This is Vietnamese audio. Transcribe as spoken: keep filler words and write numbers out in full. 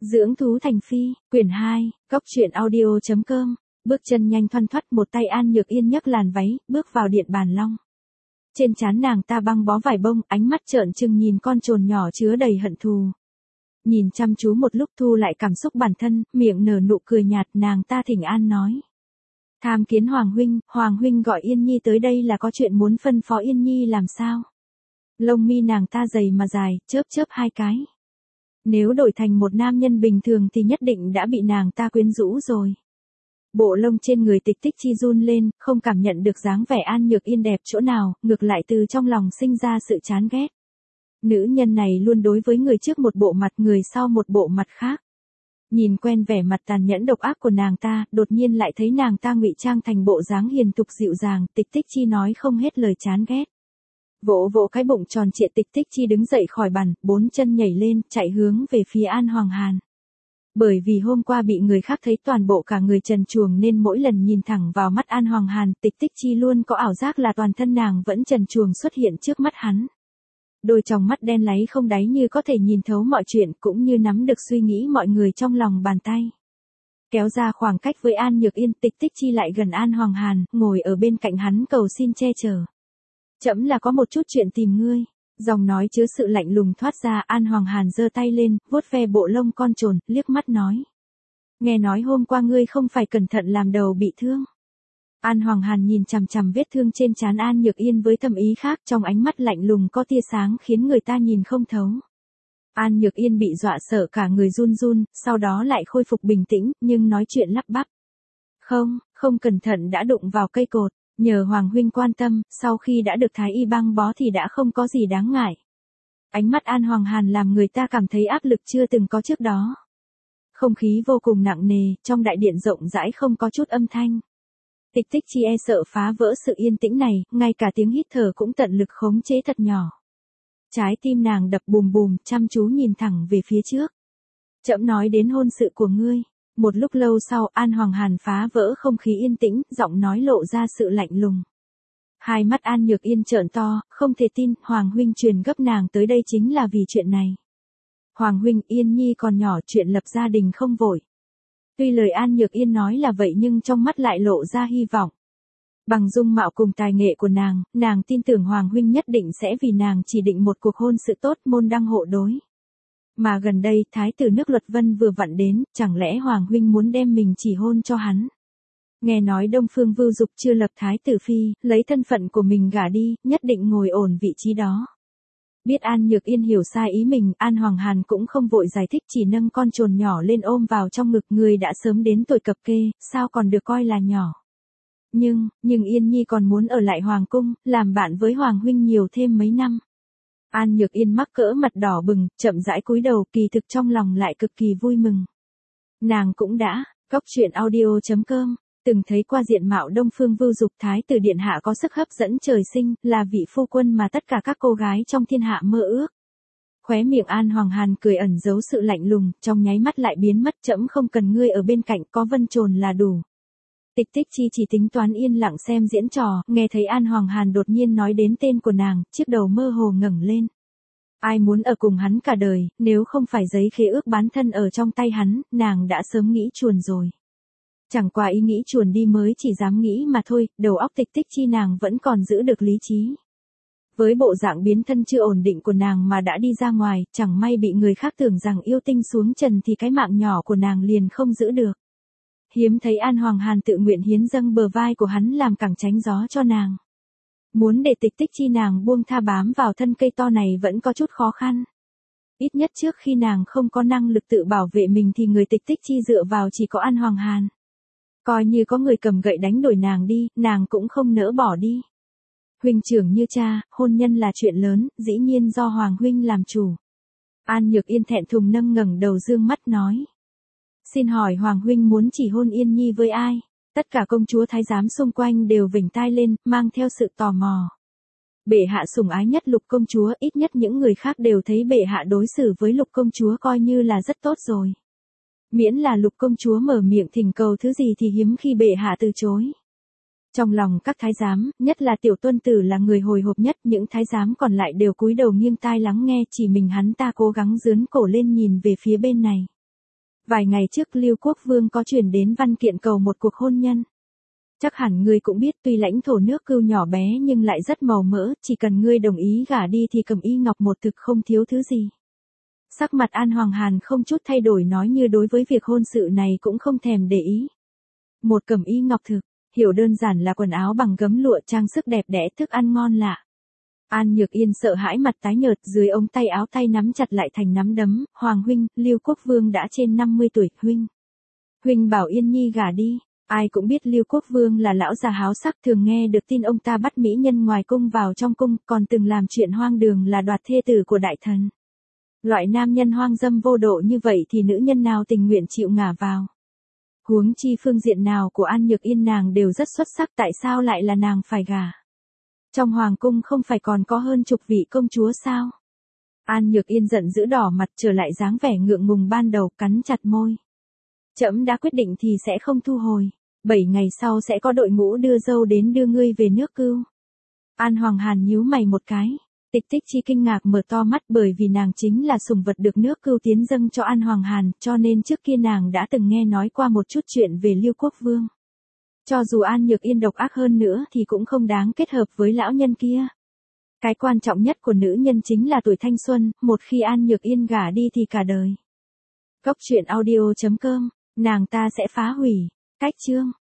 Dưỡng thú thành phi, quyển hai, cốc truyện audio.com, bước chân nhanh thoăn thoắt, một tay An Nhược Yên nhấc làn váy, bước vào điện bàn long. Trên trán nàng ta băng bó vải bông, ánh mắt trợn trừng nhìn con trồn nhỏ chứa đầy hận thù. Nhìn chăm chú một lúc thu lại cảm xúc bản thân, miệng nở nụ cười nhạt, nàng ta thỉnh an nói. Tham kiến Hoàng huynh, Hoàng huynh gọi Yên Nhi tới đây là có chuyện muốn phân phó Yên Nhi làm sao? Lông mi nàng ta dày mà dài, chớp chớp hai cái. Nếu đổi thành một nam nhân bình thường thì nhất định đã bị nàng ta quyến rũ rồi. Bộ lông trên người Tịch Tích Chi run lên, không cảm nhận được dáng vẻ An Nhược Yên đẹp chỗ nào, ngược lại từ trong lòng sinh ra sự chán ghét. Nữ nhân này luôn đối với người trước một bộ mặt, người sau một bộ mặt khác. Nhìn quen vẻ mặt tàn nhẫn độc ác của nàng ta, đột nhiên lại thấy nàng ta ngụy trang thành bộ dáng hiền thục dịu dàng, Tịch Tích Chi nói không hết lời chán ghét. Vỗ vỗ cái bụng tròn trịa, Tịch Tích Chi đứng dậy khỏi bàn, bốn chân nhảy lên, chạy hướng về phía An Hoàng Hàn. Bởi vì hôm qua bị người khác thấy toàn bộ cả người trần truồng nên mỗi lần nhìn thẳng vào mắt An Hoàng Hàn, Tịch Tích Chi luôn có ảo giác là toàn thân nàng vẫn trần truồng xuất hiện trước mắt hắn. Đôi tròng mắt đen láy không đáy như có thể nhìn thấu mọi chuyện, cũng như nắm được suy nghĩ mọi người trong lòng bàn tay. Kéo ra khoảng cách với An Nhược Yên, Tịch Tích Chi lại gần An Hoàng Hàn, ngồi ở bên cạnh hắn cầu xin che chở. Trẫm là có một chút chuyện tìm ngươi. Giọng nói chứa sự lạnh lùng thoát ra, An Hoàng Hàn giơ tay lên, vuốt ve bộ lông con trồn, liếc mắt nói. Nghe nói hôm qua ngươi không phải cẩn thận làm đầu bị thương. An Hoàng Hàn nhìn chằm chằm vết thương trên trán An Nhược Yên với thâm ý khác, trong ánh mắt lạnh lùng có tia sáng khiến người ta nhìn không thấu. An Nhược Yên bị dọa sợ cả người run run, sau đó lại khôi phục bình tĩnh, nhưng nói chuyện lắp bắp. Không, không cẩn thận đã đụng vào cây cột. Nhờ Hoàng huynh quan tâm, sau khi đã được Thái y băng bó thì đã không có gì đáng ngại. Ánh mắt An Hoàng Hàn làm người ta cảm thấy áp lực chưa từng có trước đó. Không khí vô cùng nặng nề, trong đại điện rộng rãi không có chút âm thanh. Tịch Tích Chi e sợ phá vỡ sự yên tĩnh này, ngay cả tiếng hít thở cũng tận lực khống chế thật nhỏ. Trái tim nàng đập bùm bùm, chăm chú nhìn thẳng về phía trước. Trẫm nói đến hôn sự của ngươi. Một lúc lâu sau, An Hoàng Hàn phá vỡ không khí yên tĩnh, giọng nói lộ ra sự lạnh lùng. Hai mắt An Nhược Yên trợn to, không thể tin, Hoàng huynh truyền gấp nàng tới đây chính là vì chuyện này. Hoàng huynh, Yên Nhi còn nhỏ, chuyện lập gia đình không vội. Tuy lời An Nhược Yên nói là vậy nhưng trong mắt lại lộ ra hy vọng. Bằng dung mạo cùng tài nghệ của nàng, nàng tin tưởng Hoàng huynh nhất định sẽ vì nàng chỉ định một cuộc hôn sự tốt, môn đăng hộ đối. Mà gần đây, thái tử nước Luật Vân vừa vặn đến, chẳng lẽ Hoàng huynh muốn đem mình chỉ hôn cho hắn? Nghe nói Đông Phương Vưu Dục chưa lập thái tử phi, lấy thân phận của mình gả đi, nhất định ngồi ổn vị trí đó. Biết An Nhược Yên hiểu sai ý mình, An Hoàng Hàn cũng không vội giải thích, chỉ nâng con trồn nhỏ lên ôm vào trong ngực, người đã sớm đến tuổi cập kê, sao còn được coi là nhỏ. Nhưng, nhưng Yên Nhi còn muốn ở lại Hoàng cung, làm bạn với Hoàng huynh nhiều thêm mấy năm. An Nhược Yên mắc cỡ mặt đỏ bừng, chậm rãi cúi đầu, kỳ thực trong lòng lại cực kỳ vui mừng. Nàng cũng đã, cốc truyện audio.com, từng thấy qua diện mạo Đông Phương Vưu Dục, thái tử điện hạ có sức hấp dẫn trời sinh, là vị phu quân mà tất cả các cô gái trong thiên hạ mơ ước. Khóe miệng An Hoàng Hàn cười ẩn giấu sự lạnh lùng, trong nháy mắt lại biến mất, trẫm không cần ngươi ở bên cạnh, có Vân Trồn là đủ. Tịch Tích Chi chỉ tính toán yên lặng xem diễn trò, nghe thấy An Hoàng Hàn đột nhiên nói đến tên của nàng, chiếc đầu mơ hồ ngẩng lên. Ai muốn ở cùng hắn cả đời, nếu không phải giấy khế ước bán thân ở trong tay hắn, nàng đã sớm nghĩ chuồn rồi. Chẳng qua ý nghĩ chuồn đi mới chỉ dám nghĩ mà thôi, đầu óc Tịch Tích Chi nàng vẫn còn giữ được lý trí. Với bộ dạng biến thân chưa ổn định của nàng mà đã đi ra ngoài, chẳng may bị người khác tưởng rằng yêu tinh xuống trần thì cái mạng nhỏ của nàng liền không giữ được. Hiếm thấy An Hoàng Hàn tự nguyện hiến dâng bờ vai của hắn làm cẳng tránh gió cho nàng. Muốn để Tịch Tích Chi nàng buông tha bám vào thân cây to này vẫn có chút khó khăn. Ít nhất trước khi nàng không có năng lực tự bảo vệ mình thì người Tịch Tích Chi dựa vào chỉ có An Hoàng Hàn. Coi như có người cầm gậy đánh đuổi nàng đi, nàng cũng không nỡ bỏ đi. Huynh trưởng như cha, hôn nhân là chuyện lớn, dĩ nhiên do Hoàng huynh làm chủ. An Nhược Yên thẹn thùng nâng ngẩng đầu dương mắt nói. Xin hỏi Hoàng huynh muốn chỉ hôn Yên Nhi với ai? Tất cả công chúa thái giám xung quanh đều vểnh tai lên, mang theo sự tò mò. Bệ hạ sủng ái nhất Lục công chúa, ít nhất những người khác đều thấy bệ hạ đối xử với Lục công chúa coi như là rất tốt rồi. Miễn là Lục công chúa mở miệng thỉnh cầu thứ gì thì hiếm khi bệ hạ từ chối. Trong lòng các thái giám, nhất là tiểu tuân tử là người hồi hộp nhất, những thái giám còn lại đều cúi đầu nghiêng tai lắng nghe, chỉ mình hắn ta cố gắng dướn cổ lên nhìn về phía bên này. Vài ngày trước Lưu Quốc Vương có truyền đến văn kiện cầu một cuộc hôn nhân. Chắc hẳn ngươi cũng biết tuy lãnh thổ nước Cưu nhỏ bé nhưng lại rất màu mỡ, chỉ cần ngươi đồng ý gả đi thì Cẩm Y Ngọc một thực không thiếu thứ gì. Sắc mặt An Hoàng Hàn không chút thay đổi nói như đối với việc hôn sự này cũng không thèm để ý. Một Cẩm Y Ngọc thực, hiểu đơn giản là quần áo bằng gấm lụa trang sức đẹp đẽ thức ăn ngon lạ. An Nhược Yên sợ hãi mặt tái nhợt dưới ống tay áo tay nắm chặt lại thành nắm đấm, Hoàng huynh, Lưu Quốc Vương đã trên năm mươi tuổi, huynh. Huynh bảo Yên Nhi gả đi, ai cũng biết Lưu Quốc Vương là lão già háo sắc thường nghe được tin ông ta bắt mỹ nhân ngoài cung vào trong cung còn từng làm chuyện hoang đường là đoạt thê tử của đại thần. Loại nam nhân hoang dâm vô độ như vậy thì nữ nhân nào tình nguyện chịu ngả vào. Huống chi phương diện nào của An Nhược Yên nàng đều rất xuất sắc tại sao lại là nàng phải gả. Trong hoàng cung không phải còn có hơn chục vị công chúa sao? An Nhược Yên giận dữ đỏ mặt trở lại dáng vẻ ngượng ngùng ban đầu cắn chặt môi. Trẫm đã quyết định thì sẽ không thu hồi. Bảy ngày sau sẽ có đội ngũ đưa dâu đến đưa ngươi về nước Cưu. An Hoàng Hàn nhíu mày một cái. Tịch Tích Chi kinh ngạc mở to mắt bởi vì nàng chính là sủng vật được nước Cưu tiến dâng cho An Hoàng Hàn cho nên trước kia nàng đã từng nghe nói qua một chút chuyện về Lưu Quốc Vương. Cho dù An Nhược Yên độc ác hơn nữa thì cũng không đáng kết hợp với lão nhân kia. Cái quan trọng nhất của nữ nhân chính là tuổi thanh xuân, một khi An Nhược Yên gả đi thì cả đời. Góc truyện audio chấm com, nàng ta sẽ phá hủy. Cách chương